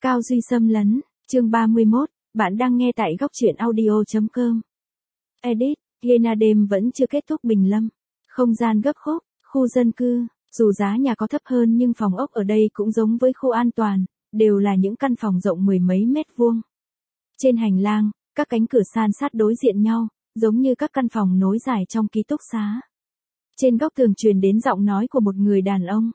Cao Duy xâm lấn, chương 31, bạn đang nghe tại góc truyện audio.com. Edit, Yena đêm vẫn chưa kết thúc Bình Lâm. Không gian gấp khúc, khu dân cư, dù giá nhà có thấp hơn nhưng phòng ốc ở đây cũng giống với khu an toàn, đều là những căn phòng rộng mười mấy mét vuông. Trên hành lang, các cánh cửa san sát đối diện nhau, giống như các căn phòng nối dài trong ký túc xá. Trên góc tường truyền đến giọng nói của một người đàn ông.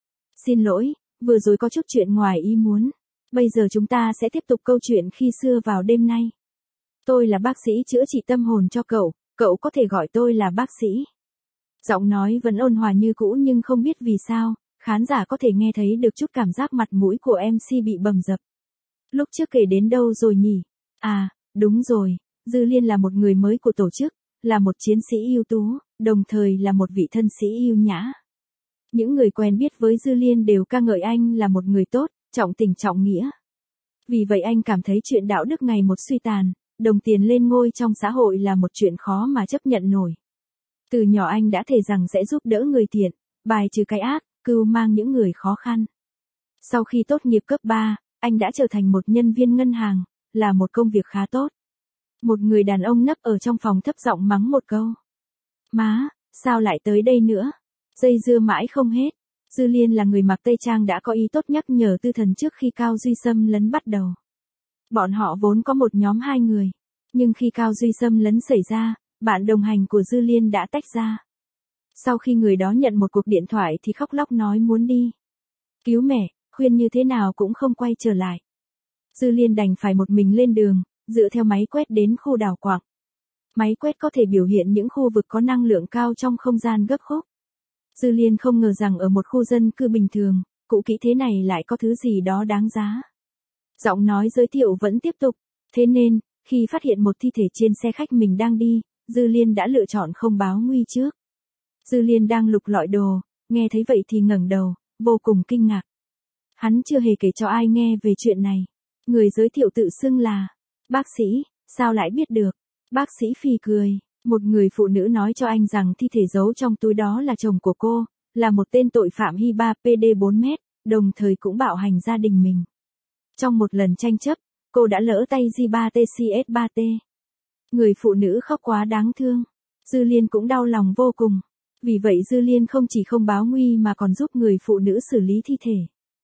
Xin lỗi, vừa rồi có chút chuyện ngoài ý muốn. Bây giờ chúng ta sẽ tiếp tục câu chuyện khi xưa vào đêm nay. Tôi là bác sĩ chữa trị tâm hồn cho cậu, cậu có thể gọi tôi là bác sĩ. Giọng nói vẫn ôn hòa như cũ nhưng không biết vì sao, khán giả có thể nghe thấy được chút cảm giác mặt mũi của MC bị bầm dập. Lúc trước kể đến đâu rồi nhỉ? À, đúng rồi, Dư Liên là một người mới của tổ chức, là một chiến sĩ ưu tú, đồng thời là một vị thân sĩ yêu nhã. Những người quen biết với Dư Liên đều ca ngợi anh là một người tốt, trọng tình trọng nghĩa. Vì vậy anh cảm thấy chuyện đạo đức ngày một suy tàn, đồng tiền lên ngôi trong xã hội là một chuyện khó mà chấp nhận nổi. Từ nhỏ anh đã thề rằng sẽ giúp đỡ người thiện, bài trừ cái ác, cưu mang những người khó khăn. Sau khi tốt nghiệp cấp 3, anh đã trở thành một nhân viên ngân hàng, là một công việc khá tốt. Một người đàn ông nấp ở trong phòng thấp giọng mắng một câu. Má, sao lại tới đây nữa? Dây dưa mãi không hết. Dư Liên là người mặc tây trang đã có ý tốt nhắc nhở Tư Thần trước khi Cao Duy xâm lấn bắt đầu. Bọn họ vốn có một nhóm 2 người. Nhưng khi Cao Duy xâm lấn xảy ra, bạn đồng hành của Dư Liên đã tách ra. Sau khi người đó nhận một cuộc điện thoại thì khóc lóc nói muốn đi. Cứu mẹ, khuyên như thế nào cũng không quay trở lại. Dư Liên đành phải một mình lên đường, dựa theo máy quét đến khu đảo quạng. Máy quét có thể biểu hiện những khu vực có năng lượng cao trong không gian gấp khúc. Dư Liên không ngờ rằng ở một khu dân cư bình thường, cũ kỹ thế này lại có thứ gì đó đáng giá. Giọng nói giới thiệu vẫn tiếp tục, thế nên, khi phát hiện một thi thể trên xe khách mình đang đi, Dư Liên đã lựa chọn không báo nguy trước. Dư Liên đang lục lọi đồ, nghe thấy vậy thì ngẩng đầu, vô cùng kinh ngạc. Hắn chưa hề kể cho ai nghe về chuyện này. Người giới thiệu tự xưng là bác sĩ, sao lại biết được? Bác sĩ phì cười. Một người phụ nữ nói cho anh rằng thi thể giấu trong túi đó là chồng của cô, là một tên tội phạm Hiba PD 4m, đồng thời cũng bạo hành gia đình mình. Trong một lần tranh chấp, cô đã lỡ tay J3TCS3T. Người phụ nữ khóc quá đáng thương. Dư Liên cũng đau lòng vô cùng. Vì vậy Dư Liên không chỉ không báo nguy mà còn giúp người phụ nữ xử lý thi thể.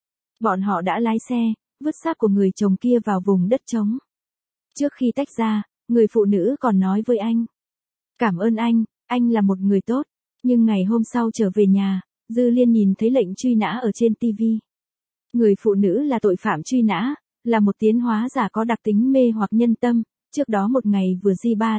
Bọn họ đã lái xe, vứt xác của người chồng kia vào vùng đất trống. Trước khi tách ra, người phụ nữ còn nói với anh. Cảm ơn anh là một người tốt. Nhưng ngày hôm sau trở về nhà, Dư Liên nhìn thấy lệnh truy nã ở trên TV. Người phụ nữ là tội phạm truy nã, là một tiến hóa giả có đặc tính mê hoặc nhân tâm, trước đó một ngày vừa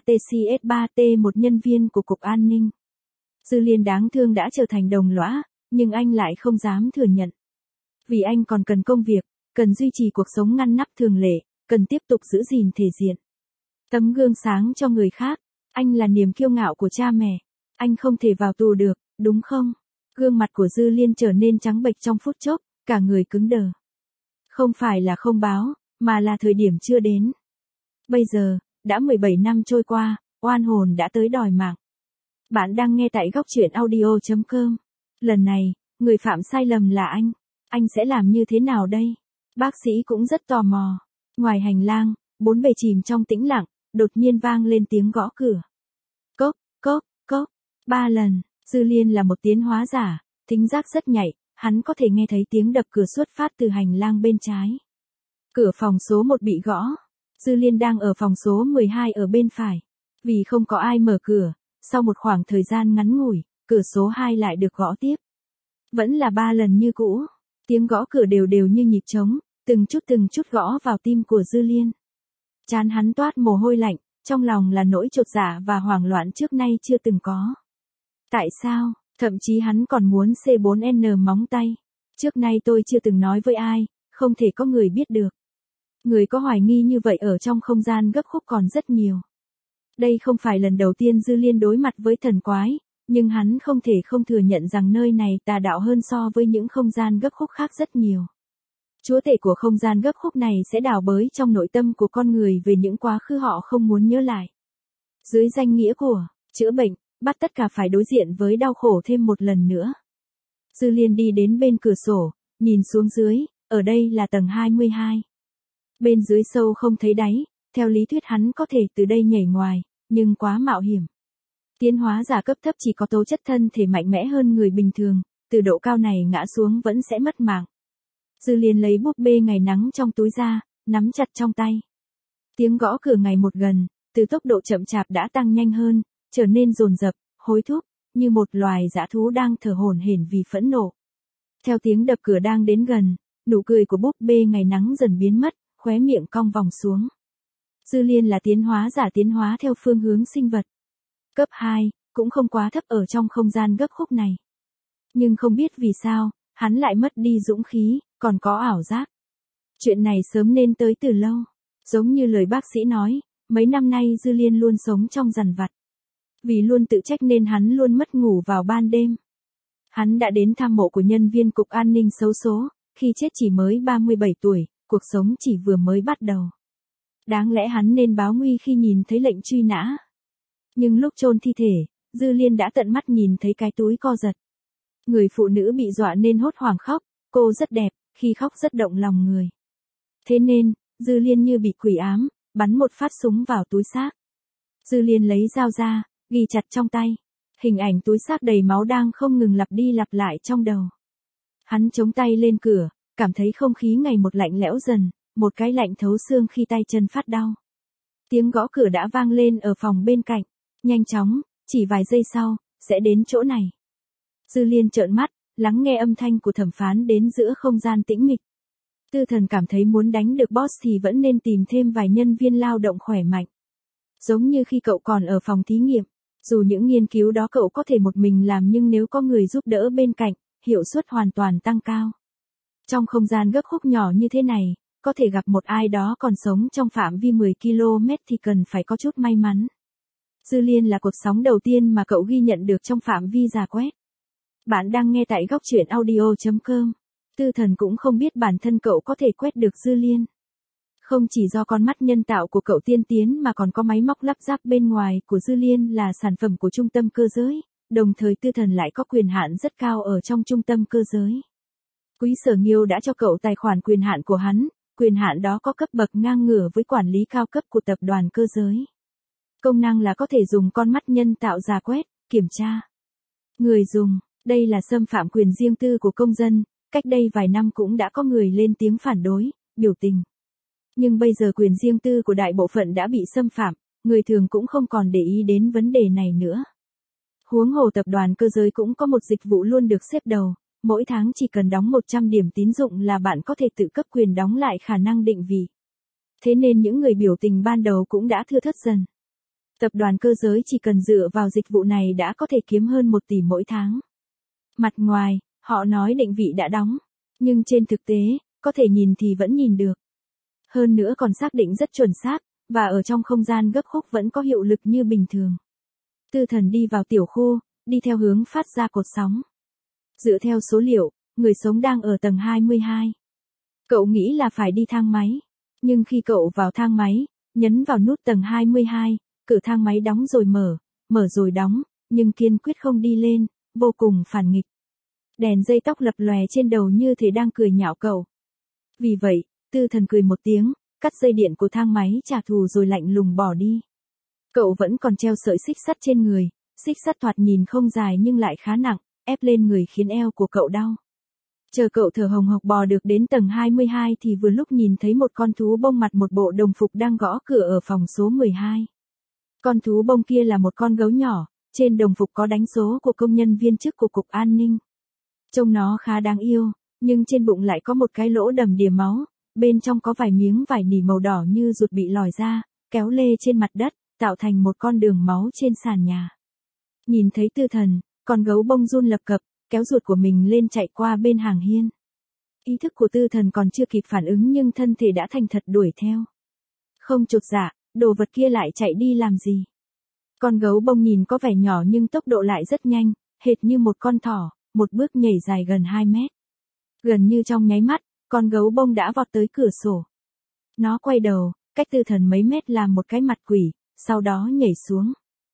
J3TCS3T một nhân viên của Cục An ninh. Dư Liên đáng thương đã trở thành đồng lõa, nhưng anh lại không dám thừa nhận. Vì anh còn cần công việc, cần duy trì cuộc sống ngăn nắp thường lệ, cần tiếp tục giữ gìn thể diện. Tấm gương sáng cho người khác. Anh là niềm kiêu ngạo của cha mẹ. Anh không thể vào tù được, đúng không? Gương mặt của Dư Liên trở nên trắng bệch trong phút chốc, cả người cứng đờ. Không phải là không báo, mà là thời điểm chưa đến. Bây giờ, đã 17 năm trôi qua, oan hồn đã tới đòi mạng. Bạn đang nghe tại góc truyện audio.com. Lần này, người phạm sai lầm là anh. Anh sẽ làm như thế nào đây? Bác sĩ cũng rất tò mò. Ngoài hành lang, bốn bề chìm trong tĩnh lặng. Đột nhiên vang lên tiếng gõ cửa. Cốc, cốc, cốc. 3 lần. Dư Liên là một tiến hóa giả, thính giác rất nhạy, hắn có thể nghe thấy tiếng đập cửa xuất phát từ hành lang bên trái. Cửa phòng số 1 bị gõ. Dư Liên đang ở phòng số 12 ở bên phải. Vì không có ai mở cửa, sau một khoảng thời gian ngắn ngủi, cửa số 2 lại được gõ tiếp. Vẫn là 3 lần như cũ. Tiếng gõ cửa đều đều như nhịp trống, từng chút gõ vào tim của Dư Liên. Trán hắn toát mồ hôi lạnh, trong lòng là nỗi chột dạ và hoảng loạn trước nay chưa từng có. Tại sao, thậm chí hắn còn muốn C4N móng tay. Trước nay tôi chưa từng nói với ai, không thể có người biết được. Người có hoài nghi như vậy ở trong không gian gấp khúc còn rất nhiều. Đây không phải lần đầu tiên Dư Liên đối mặt với thần quái, nhưng hắn không thể không thừa nhận rằng nơi này tà đạo hơn so với những không gian gấp khúc khác rất nhiều. Chúa tể của không gian gấp khúc này sẽ đào bới trong nội tâm của con người về những quá khứ họ không muốn nhớ lại. Dưới danh nghĩa của chữa bệnh, bắt tất cả phải đối diện với đau khổ thêm một lần nữa. Dư Liên đi đến bên cửa sổ, nhìn xuống dưới, ở đây là tầng 22. Bên dưới sâu không thấy đáy, theo lý thuyết hắn có thể từ đây nhảy ngoài, nhưng quá mạo hiểm. Tiến hóa giả cấp thấp chỉ có tố chất thân thể mạnh mẽ hơn người bình thường, từ độ cao này ngã xuống vẫn sẽ mất mạng. Dư Liên lấy búp bê ngày nắng trong túi ra, nắm chặt trong tay. Tiếng gõ cửa ngày một gần, từ tốc độ chậm chạp đã tăng nhanh hơn, trở nên dồn dập, hối thúc, như một loài dã thú đang thở hổn hển vì phẫn nộ. Theo tiếng đập cửa đang đến gần, nụ cười của búp bê ngày nắng dần biến mất, khóe miệng cong vòng xuống. Dư Liên là tiến hóa theo phương hướng sinh vật. Cấp 2, cũng không quá thấp ở trong không gian gấp khúc này. Nhưng không biết vì sao, hắn lại mất đi dũng khí, còn có ảo giác. Chuyện này sớm nên tới từ lâu. Giống như lời bác sĩ nói, mấy năm nay Dư Liên luôn sống trong dằn vặt. Vì luôn tự trách nên hắn luôn mất ngủ vào ban đêm. Hắn đã đến thăm mộ của nhân viên cục an ninh xấu số, khi chết chỉ mới 37 tuổi, cuộc sống chỉ vừa mới bắt đầu. Đáng lẽ hắn nên báo nguy khi nhìn thấy lệnh truy nã. Nhưng lúc chôn thi thể, Dư Liên đã tận mắt nhìn thấy cái túi co giật. Người phụ nữ bị dọa nên hốt hoảng khóc, cô rất đẹp, khi khóc rất động lòng người. Thế nên, Dư Liên như bị quỷ ám, bắn một phát súng vào túi xác. Dư Liên lấy dao ra, ghi chặt trong tay. Hình ảnh túi xác đầy máu đang không ngừng lặp đi lặp lại trong đầu. Hắn chống tay lên cửa, cảm thấy không khí ngày một lạnh lẽo dần, một cái lạnh thấu xương khi tay chân phát đau. Tiếng gõ cửa đã vang lên ở phòng bên cạnh, nhanh chóng, chỉ vài giây sau, sẽ đến chỗ này. Dư Liên trợn mắt, lắng nghe âm thanh của thẩm phán đến giữa không gian tĩnh mịch. Tư Thần cảm thấy muốn đánh được boss thì vẫn nên tìm thêm vài nhân viên lao động khỏe mạnh. Giống như khi cậu còn ở phòng thí nghiệm, dù những nghiên cứu đó cậu có thể một mình làm nhưng nếu có người giúp đỡ bên cạnh, hiệu suất hoàn toàn tăng cao. Trong không gian gấp khúc nhỏ như thế này, có thể gặp một ai đó còn sống trong phạm vi 10 km thì cần phải có chút may mắn. Dư Liên là cột sóng đầu tiên mà cậu ghi nhận được trong phạm vi rà quét. Bạn đang nghe tại góc truyện audio.com. Tư Thần cũng không biết bản thân cậu có thể quét được Dư Liên. Không chỉ do con mắt nhân tạo của cậu tiên tiến mà còn có máy móc lắp ráp bên ngoài của Dư Liên là sản phẩm của trung tâm cơ giới, đồng thời Tư Thần lại có quyền hạn rất cao ở trong trung tâm cơ giới. Quý Sở Nghiêu đã cho cậu tài khoản quyền hạn của hắn, quyền hạn đó có cấp bậc ngang ngửa với quản lý cao cấp của tập đoàn cơ giới. Công năng là có thể dùng con mắt nhân tạo rà quét, kiểm tra người dùng. Đây là xâm phạm quyền riêng tư của công dân, cách đây vài năm cũng đã có người lên tiếng phản đối, biểu tình. Nhưng bây giờ quyền riêng tư của đại bộ phận đã bị xâm phạm, người thường cũng không còn để ý đến vấn đề này nữa. Huống hồ tập đoàn cơ giới cũng có một dịch vụ luôn được xếp đầu, mỗi tháng chỉ cần đóng 100 điểm tín dụng là bạn có thể tự cấp quyền đóng lại khả năng định vị. Thế nên những người biểu tình ban đầu cũng đã thưa thớt dần. Tập đoàn cơ giới chỉ cần dựa vào dịch vụ này đã có thể kiếm hơn 1 tỷ mỗi tháng. Mặt ngoài, họ nói định vị đã đóng, nhưng trên thực tế, có thể nhìn thì vẫn nhìn được. Hơn nữa còn xác định rất chuẩn xác, và ở trong không gian gấp khúc vẫn có hiệu lực như bình thường. Tư Thần đi vào tiểu khu, đi theo hướng phát ra cột sóng. Dựa theo số liệu, người sống đang ở tầng 22. Cậu nghĩ là phải đi thang máy. Nhưng khi cậu vào thang máy, nhấn vào nút tầng 22, cửa thang máy đóng rồi mở rồi đóng, nhưng kiên quyết không đi lên, vô cùng phản nghịch. Đèn dây tóc lập lòe trên đầu như thể đang cười nhạo cậu. Vì vậy, Tư Thần cười một tiếng, cắt dây điện của thang máy trả thù rồi lạnh lùng bỏ đi. Cậu vẫn còn treo sợi xích sắt trên người, xích sắt thoạt nhìn không dài nhưng lại khá nặng, ép lên người khiến eo của cậu đau. Chờ cậu thở hồng hộc bò được đến tầng 22 thì vừa lúc nhìn thấy một con thú bông mặc một bộ đồng phục đang gõ cửa ở phòng số 12. Con thú bông kia là một con gấu nhỏ, trên đồng phục có đánh số của công nhân viên chức của cục an ninh. Trông nó khá đáng yêu, nhưng trên bụng lại có một cái lỗ đầm đìa máu, bên trong có vài miếng vải nỉ màu đỏ như ruột bị lòi ra, kéo lê trên mặt đất, tạo thành một con đường máu trên sàn nhà. Nhìn thấy Tư Thần, con gấu bông run lập cập, kéo ruột của mình lên chạy qua bên hàng hiên. Ý thức của Tư Thần còn chưa kịp phản ứng nhưng thân thể đã thành thật đuổi theo. Không chột dạ, đồ vật kia lại chạy đi làm gì? Con gấu bông nhìn có vẻ nhỏ nhưng tốc độ lại rất nhanh, hệt như một con thỏ, một bước nhảy dài gần 2 mét. Gần như trong nháy mắt, con gấu bông đã vọt tới cửa sổ. Nó quay đầu, cách Tư Thần mấy mét làm một cái mặt quỷ, sau đó nhảy xuống.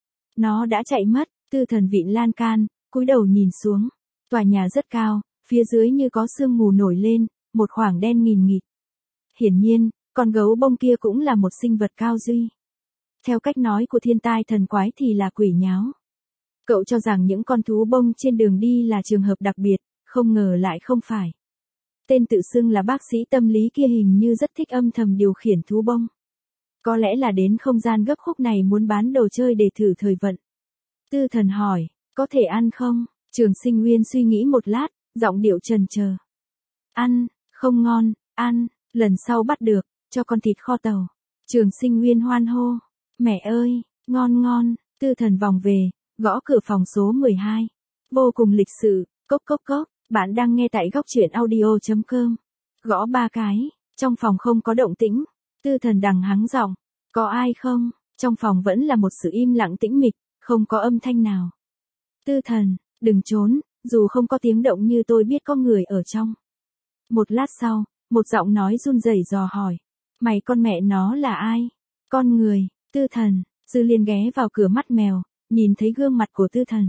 Nó đã chạy mất, Tư Thần vịn lan can, cúi đầu nhìn xuống. Tòa nhà rất cao, phía dưới như có sương mù nổi lên, một khoảng đen nghìn nghịt. Hiển nhiên, Con gấu bông kia cũng là một sinh vật cao duy. Theo cách nói của thiên tai thần quái thì là quỷ nháo. Cậu cho rằng những con thú bông trên đường đi là trường hợp đặc biệt, không ngờ lại không phải. Tên tự xưng là bác sĩ tâm lý kia hình như rất thích âm thầm điều khiển thú bông. Có lẽ là đến không gian gấp khúc này muốn bán đồ chơi để thử thời vận. Tư Thần hỏi, có thể ăn không? Trường Sinh Nguyên suy nghĩ một lát, giọng điệu chần chờ. Ăn, không ngon, ăn, lần sau bắt được, cho con thịt kho tàu. Trường Sinh Nguyên hoan hô, mẹ ơi, ngon ngon. Tư Thần vòng về, gõ cửa phòng số 12. Vô cùng lịch sự, cốc cốc cốc, bạn đang nghe tại góc truyện audio.com. Gõ 3 cái, trong phòng không có động tĩnh. Tư Thần đằng hắng giọng, có ai không? Trong phòng vẫn là một sự im lặng tĩnh mịch, không có âm thanh nào. Tư Thần, đừng trốn, dù không có tiếng động như tôi biết có người ở trong. Một lát sau, một giọng nói run rẩy dò hỏi, mày con mẹ nó là ai? Con người. Tư Thần, Dư Liên ghé vào cửa mắt mèo, nhìn thấy gương mặt của Tư Thần.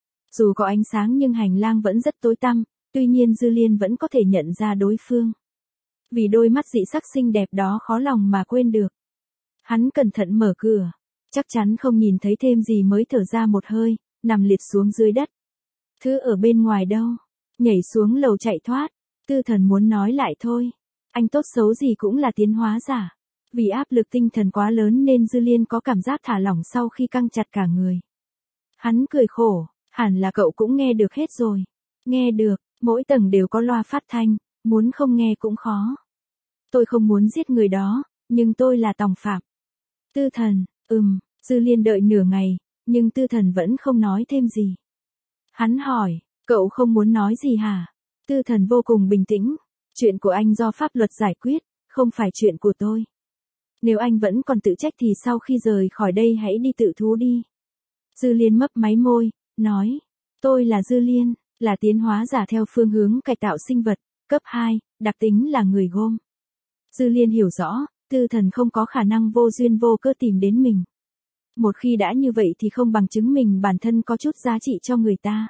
Dù có ánh sáng nhưng hành lang vẫn rất tối tăm, tuy nhiên Dư Liên vẫn có thể nhận ra đối phương. Vì đôi mắt dị sắc xinh đẹp đó khó lòng mà quên được. Hắn cẩn thận mở cửa, chắc chắn không nhìn thấy thêm gì mới thở ra một hơi, nằm liệt xuống dưới đất. Thứ ở bên ngoài đâu? Nhảy xuống lầu chạy thoát. Tư Thần muốn nói lại thôi. Anh tốt xấu gì cũng là tiến hóa giả. Vì áp lực tinh thần quá lớn nên Dư Liên có cảm giác thả lỏng sau khi căng chặt cả người. Hắn cười khổ, hẳn là cậu cũng nghe được hết rồi. Nghe được, mỗi tầng đều có loa phát thanh, muốn không nghe cũng khó. Tôi không muốn giết người đó, nhưng tôi là tòng phạm. Tư Thần, Dư Liên đợi nửa ngày, nhưng Tư Thần vẫn không nói thêm gì. Hắn hỏi, cậu không muốn nói gì hả? Tư Thần vô cùng bình tĩnh, chuyện của anh do pháp luật giải quyết, không phải chuyện của tôi. Nếu anh vẫn còn tự trách thì sau khi rời khỏi đây hãy đi tự thú đi. Dư Liên mấp máy môi, nói, tôi là Dư Liên, là tiến hóa giả theo phương hướng cải tạo sinh vật, cấp 2, đặc tính là người gom. Dư Liên hiểu rõ, Tư Thần không có khả năng vô duyên vô cớ tìm đến mình. Một khi đã như vậy thì không bằng chứng mình bản thân có chút giá trị cho người ta.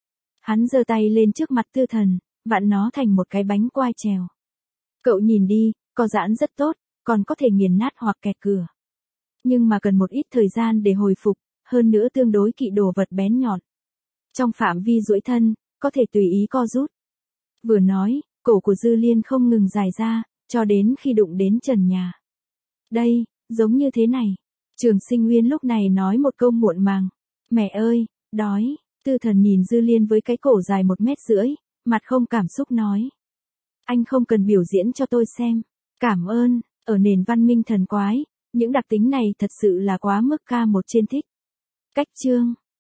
Hắn giơ tay lên trước mặt Tư Thần, vặn nó thành một cái bánh quai trèo. Cậu nhìn đi, có giãn rất tốt, còn có thể nghiền nát hoặc kẹt cửa. Nhưng mà cần một ít thời gian để hồi phục, hơn nữa tương đối kỵ đồ vật bén nhọn. Trong phạm vi duỗi thân, có thể tùy ý co rút. Vừa nói, cổ của Dư Liên không ngừng dài ra, cho đến khi đụng đến trần nhà. Đây, giống như thế này. Trường Sinh Nguyên lúc này nói một câu muộn màng. Mẹ ơi, đói. Tư Thần nhìn Dư Liên với cái cổ dài 1,5 mét, mặt không cảm xúc nói. Anh không cần biểu diễn cho tôi xem. Cảm ơn, ở nền văn minh thần quái, những đặc tính này thật sự là quá mức K1 trên thích. Cách chương